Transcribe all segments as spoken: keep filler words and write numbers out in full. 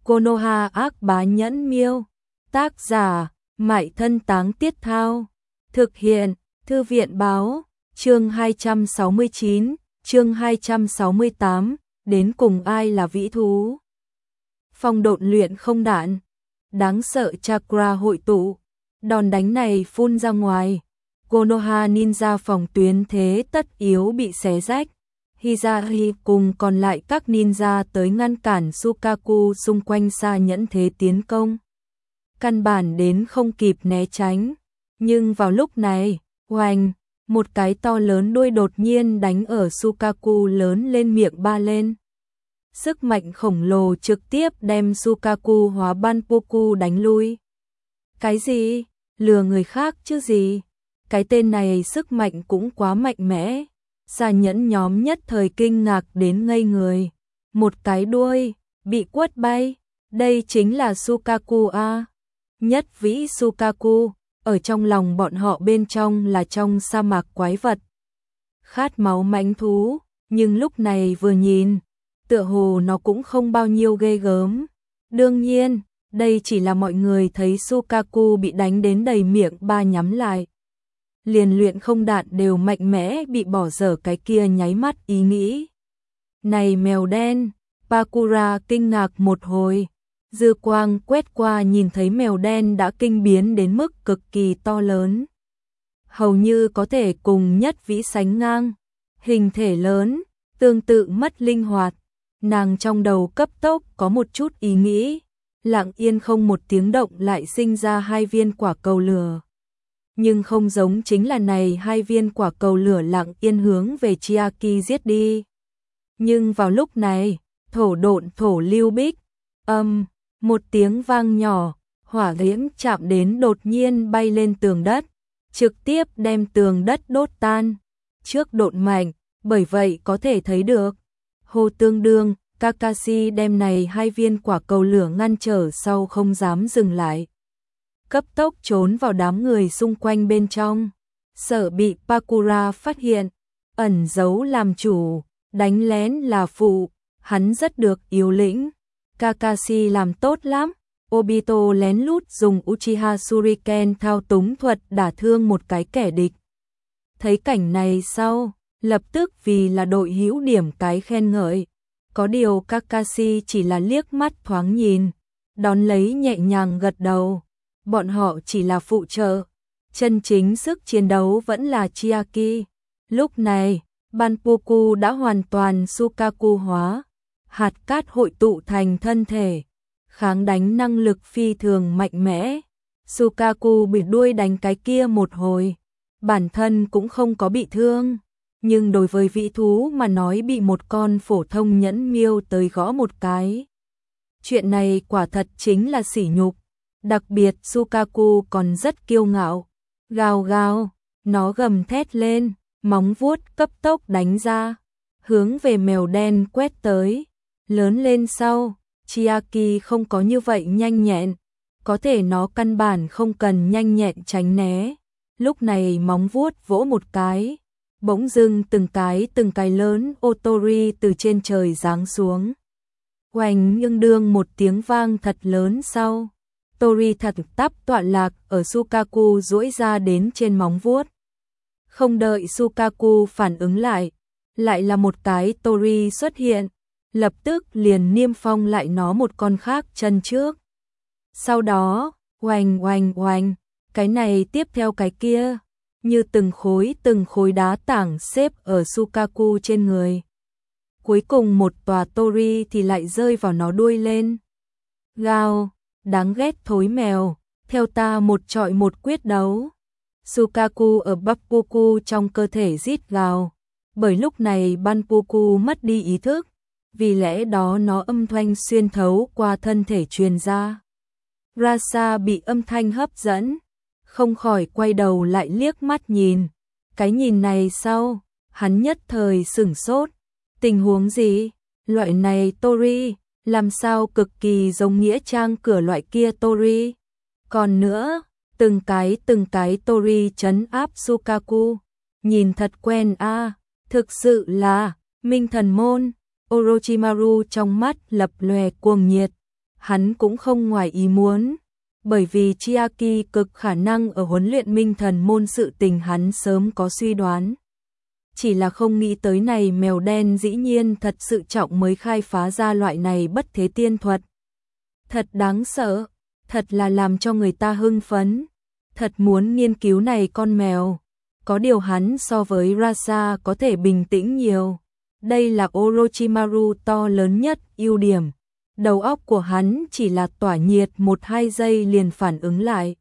Konoha ác bá nhẫn miêu. Tác giả, Mại Thân Táng Tiết Thao. Thực hiện, Thư viện báo. Chương hai trăm sáu mươi chín, chương hai trăm sáu mươi tám, đến cùng ai là vĩ thú. Phong độn luyện không đạn. Đáng sợ chakra hội tụ. Đòn đánh này phun ra ngoài. Konoha ninja phòng tuyến thế tất yếu bị xé rách. Hizahi cùng còn lại các ninja tới ngăn cản Sukaku xung quanh xa nhẫn thế tiến công. Căn bản đến không kịp né tránh. Nhưng vào lúc này, oanh, một cái to lớn đuôi đột nhiên đánh ở Sukaku lớn lên miệng ba lên. Sức mạnh khổng lồ trực tiếp đem Sukaku hóa Banpoku đánh lui. Cái gì? Lừa người khác chứ gì? Cái tên này sức mạnh cũng quá mạnh mẽ. Xa nhẫn nhóm nhất thời kinh ngạc đến ngây người. Một cái đuôi, bị quất bay. Đây chính là Sukaku a. Nhất vĩ Sukaku, ở trong lòng bọn họ bên trong là trong sa mạc quái vật. Khát máu mãnh thú, nhưng lúc này vừa nhìn, tựa hồ nó cũng không bao nhiêu ghê gớm. Đương nhiên, đây chỉ là mọi người thấy Sukaku bị đánh đến đầy miệng ba nhắm lại. Liền luyện không đạn đều mạnh mẽ bị bỏ dở cái kia nháy mắt ý nghĩ. Này mèo đen, Pakura kinh ngạc một hồi. Dư quang quét qua nhìn thấy mèo đen đã kinh biến đến mức cực kỳ to lớn. Hầu như có thể cùng nhất vĩ sánh ngang. Hình thể lớn, tương tự mất linh hoạt. Nàng trong đầu cấp tốc có một chút ý nghĩ. Lặng yên không một tiếng động lại sinh ra hai viên quả cầu lửa. Nhưng không giống chính là này hai viên quả cầu lửa lặng yên hướng về Chiaki giết đi. Nhưng vào lúc này, thổ độn thổ lưu bích, âm, một tiếng vang nhỏ, hỏa diễm chạm đến đột nhiên bay lên tường đất, trực tiếp đem tường đất đốt tan. Trước độn mạnh, bởi vậy có thể thấy được. Hồ tương đương, Kakashi đem này hai viên quả cầu lửa ngăn trở sau không dám dừng lại. Cấp tốc trốn vào đám người xung quanh bên trong. Sợ bị Pakura phát hiện, ẩn giấu làm chủ, đánh lén là phụ, hắn rất được yếu lĩnh. Kakashi làm tốt lắm. Obito lén lút dùng Uchiha Shuriken thao túng thuật đả thương một cái kẻ địch. Thấy cảnh này sau, lập tức vì là đội hữu điểm cái khen ngợi. Có điều Kakashi chỉ là liếc mắt thoáng nhìn, đón lấy nhẹ nhàng gật đầu. Bọn họ chỉ là phụ trợ, chân chính sức chiến đấu vẫn là Chiaki. Lúc này, Banpoku đã hoàn toàn Sukaku hóa, hạt cát hội tụ thành thân thể, kháng đánh năng lực phi thường mạnh mẽ. Sukaku bị đuôi đánh cái kia một hồi, bản thân cũng không có bị thương, nhưng đối với vĩ thú mà nói bị một con phổ thông nhẫn miêu tới gõ một cái. Chuyện này quả thật chính là sỉ nhục. Đặc biệt Sukaku còn rất kiêu ngạo. Gào gào, nó gầm thét lên, móng vuốt cấp tốc đánh ra, hướng về mèo đen quét tới. Lớn lên sau, Chiaki không có như vậy nhanh nhẹn, có thể nó căn bản không cần nhanh nhẹn tránh né. Lúc này móng vuốt vỗ một cái, bỗng dưng từng cái từng cái lớn Otori từ trên trời giáng xuống. Oanh, nhưng đương một tiếng vang thật lớn sau. Tori thật tắp tọa lạc ở Sukaku duỗi ra đến trên móng vuốt. Không đợi Sukaku phản ứng lại, lại là một cái Tori xuất hiện, lập tức liền niêm phong lại nó một con khác chân trước. Sau đó, oanh oanh oanh, cái này tiếp theo cái kia, như từng khối từng khối đá tảng xếp ở Sukaku trên người. Cuối cùng một tòa Tori thì lại rơi vào nó đuôi lên. Gào! Đáng ghét thối mèo, theo ta một trọi một quyết đấu. Sukaku ở Banpoku trong cơ thể rít gào, bởi lúc này Banpoku mất đi ý thức, vì lẽ đó nó âm thanh xuyên thấu qua thân thể truyền ra. Rasa bị âm thanh hấp dẫn, không khỏi quay đầu lại liếc mắt nhìn. Cái nhìn này sau, hắn nhất thời sửng sốt. Tình huống gì? Loại này Tori làm sao cực kỳ giống nghĩa trang cửa loại kia Tori. Còn nữa, từng cái từng cái Tori trấn áp Sukaku, nhìn thật quen a, à, thực sự là Minh Thần Môn. Orochimaru trong mắt lập lòe cuồng nhiệt, hắn cũng không ngoài ý muốn, bởi vì Chiaki cực khả năng ở huấn luyện minh thần môn sự tình hắn sớm có suy đoán. Chỉ là không nghĩ tới này mèo đen dĩ nhiên thật sự trọng mới khai phá ra loại này bất thế tiên thuật. Thật đáng sợ, thật là làm cho người ta hưng phấn, thật muốn nghiên cứu này con mèo. Có điều hắn so với Rasa có thể bình tĩnh nhiều. Đây là Orochimaru to lớn nhất ưu điểm. Đầu óc của hắn chỉ là tỏa nhiệt một hai giây liền phản ứng lại.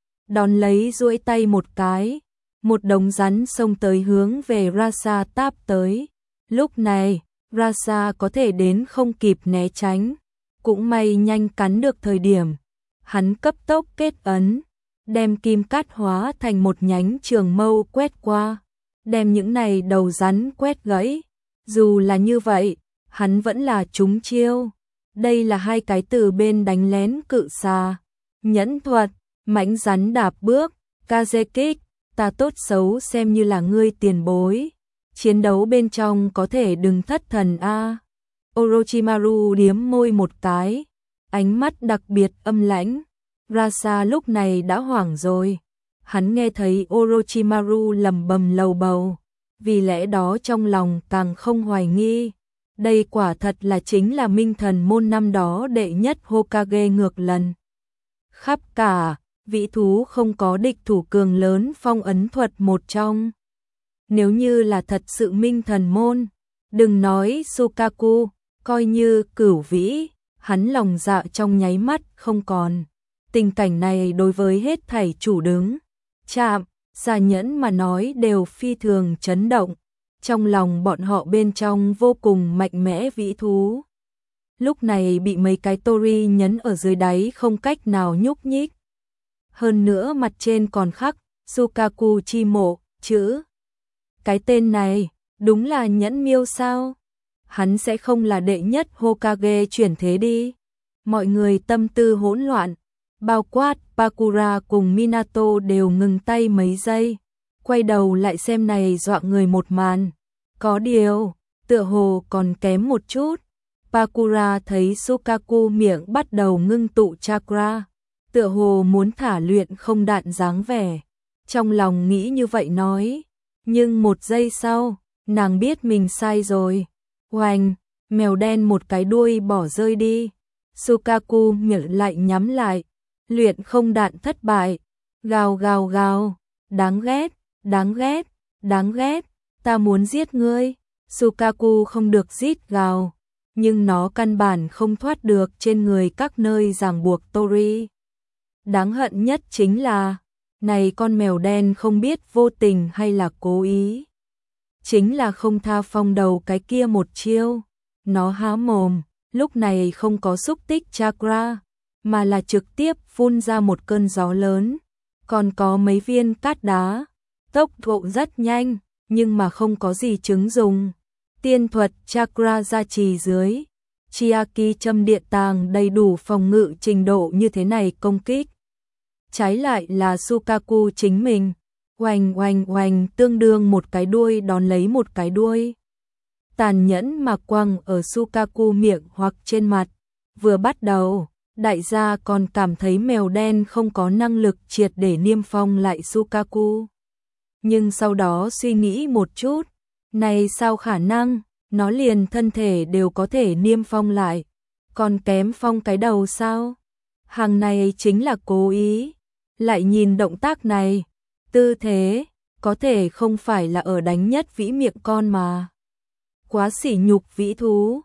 Đón lấy duỗi tay một cái, một đống rắn xông tới hướng về Rasa táp tới. Lúc này, Rasa có thể đến không kịp né tránh. Cũng may nhanh cắn được thời điểm. Hắn cấp tốc kết ấn, đem kim cát hóa thành một nhánh trường mâu quét qua, đem những này đầu rắn quét gãy. Dù là như vậy, hắn vẫn là trúng chiêu. Đây là hai cái từ bên đánh lén cự xà. Nhẫn thuật, mãnh rắn đạp bước, Kaze kích, ta tốt xấu xem như là ngươi tiền bối. Chiến đấu bên trong có thể đừng thất thần a. Orochimaru điếm môi một cái, ánh mắt đặc biệt âm lãnh. Rasa lúc này đã hoảng rồi. Hắn nghe thấy Orochimaru lầm bầm lầu bầu, vì lẽ đó trong lòng càng không hoài nghi. Đây quả thật là chính là minh thần môn năm đó đệ nhất Hokage ngược lần. Khắp cả, vĩ thú không có địch thủ cường lớn phong ấn thuật một trong. Nếu như là thật sự minh thần môn, đừng nói Sukaku, coi như cửu vĩ, hắn lòng dạ trong nháy mắt không còn. Tình cảnh này đối với hết thảy chủ đứng, chạm, xà nhẫn mà nói đều phi thường chấn động. Trong lòng bọn họ bên trong vô cùng mạnh mẽ vĩ thú. Lúc này bị mấy cái tori nhấn ở dưới đáy không cách nào nhúc nhích. Hơn nữa mặt trên còn khắc Sukaku chi mộ, chữ. Cái tên này, đúng là nhẫn miêu sao? Hắn sẽ không là đệ nhất Hokage chuyển thế đi. Mọi người tâm tư hỗn loạn, bao quát Pakura cùng Minato đều ngừng tay mấy giây, quay đầu lại xem này dọa người một màn. Có điều, tựa hồ còn kém một chút. Pakura thấy Sukaku miệng bắt đầu ngưng tụ chakra, tựa hồ muốn thả luyện không đạn dáng vẻ. Trong lòng nghĩ như vậy nói, nhưng một giây sau, nàng biết mình sai rồi. Oanh, mèo đen một cái đuôi bỏ rơi đi. Sukaku miệng lại nhắm lại, luyện không đạn thất bại. Gào gào gào, đáng ghét, đáng ghét, đáng ghét, ta muốn giết ngươi. Sukaku không được rít gào, nhưng nó căn bản không thoát được trên người các nơi ràng buộc tori. Đáng hận nhất chính là, này con mèo đen không biết vô tình hay là cố ý. Chính là không tha phong đầu cái kia một chiêu. Nó há mồm, lúc này không có xúc tích chakra, mà là trực tiếp phun ra một cơn gió lớn. Còn có mấy viên cát đá, tốc độ rất nhanh, nhưng mà không có gì chứng dùng. Tiên thuật chakra gia trì dưới, Chiaki châm điện tàng đầy đủ phòng ngự trình độ như thế này công kích. Trái lại là Sukaku chính mình, oanh oanh oanh tương đương một cái đuôi đón lấy một cái đuôi. Tàn nhẫn mà quăng ở Sukaku miệng hoặc trên mặt. Vừa bắt đầu, đại gia còn cảm thấy mèo đen không có năng lực triệt để niêm phong lại Sukaku. Nhưng sau đó suy nghĩ một chút, này sao khả năng, nó liền thân thể đều có thể niêm phong lại, còn kém phong cái đầu sao? Hàng này chính là cố ý. Lại nhìn động tác này, tư thế, có thể không phải là ở đánh nhất vĩ miệng con mà. Quá sỉ nhục vĩ thú.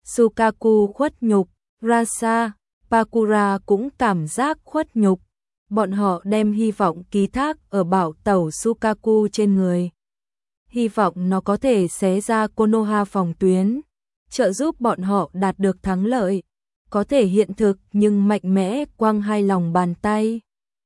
Sukaku khuất nhục, Rasa, Pakura cũng cảm giác khuất nhục. Bọn họ đem hy vọng ký thác ở bảo tẩu Sukaku trên người. Hy vọng nó có thể xé ra Konoha phòng tuyến, trợ giúp bọn họ đạt được thắng lợi. Có thể hiện thực nhưng mạnh mẽ quăng hai lòng bàn tay.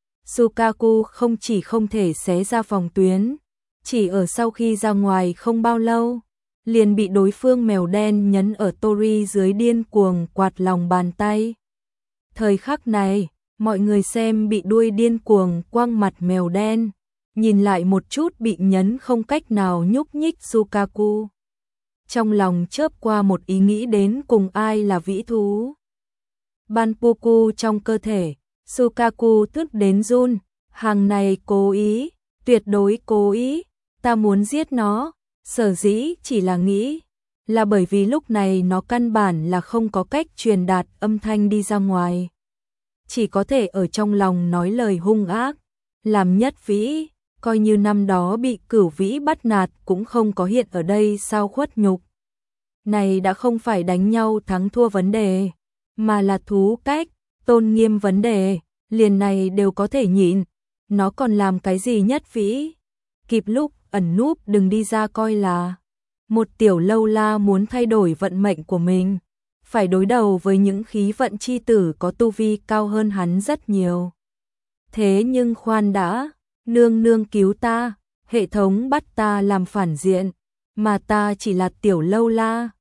Sukaku không chỉ không thể xé ra phòng tuyến, chỉ ở sau khi ra ngoài không bao lâu, liền bị đối phương mèo đen nhấn ở tori dưới điên cuồng quạt lòng bàn tay. Thời khắc này, mọi người xem bị đuôi điên cuồng quăng mặt mèo đen, nhìn lại một chút bị nhấn không cách nào nhúc nhích Sukaku. Trong lòng chớp qua một ý nghĩ đến cùng ai là vĩ thú. Banpoku trong cơ thể, Sukaku tức đến run, hàng này cố ý, tuyệt đối cố ý, ta muốn giết nó, sở dĩ chỉ là nghĩ, là bởi vì lúc này nó căn bản là không có cách truyền đạt âm thanh đi ra ngoài. Chỉ có thể ở trong lòng nói lời hung ác, làm Nhất Vĩ, coi như năm đó bị Cửu Vĩ bắt nạt cũng không có hiện ở đây sao khuất nhục. Này đã không phải đánh nhau thắng thua vấn đề, mà là thú cách, tôn nghiêm vấn đề, liền này đều có thể nhịn, nó còn làm cái gì Nhất Vĩ? Kịp lúc ẩn núp đừng đi ra coi là một tiểu lâu la muốn thay đổi vận mệnh của mình, phải đối đầu với những khí vận chi tử có tu vi cao hơn hắn rất nhiều. Thế nhưng khoan đã, nương nương cứu ta, hệ thống bắt ta làm phản diện, mà ta chỉ là tiểu lâu la,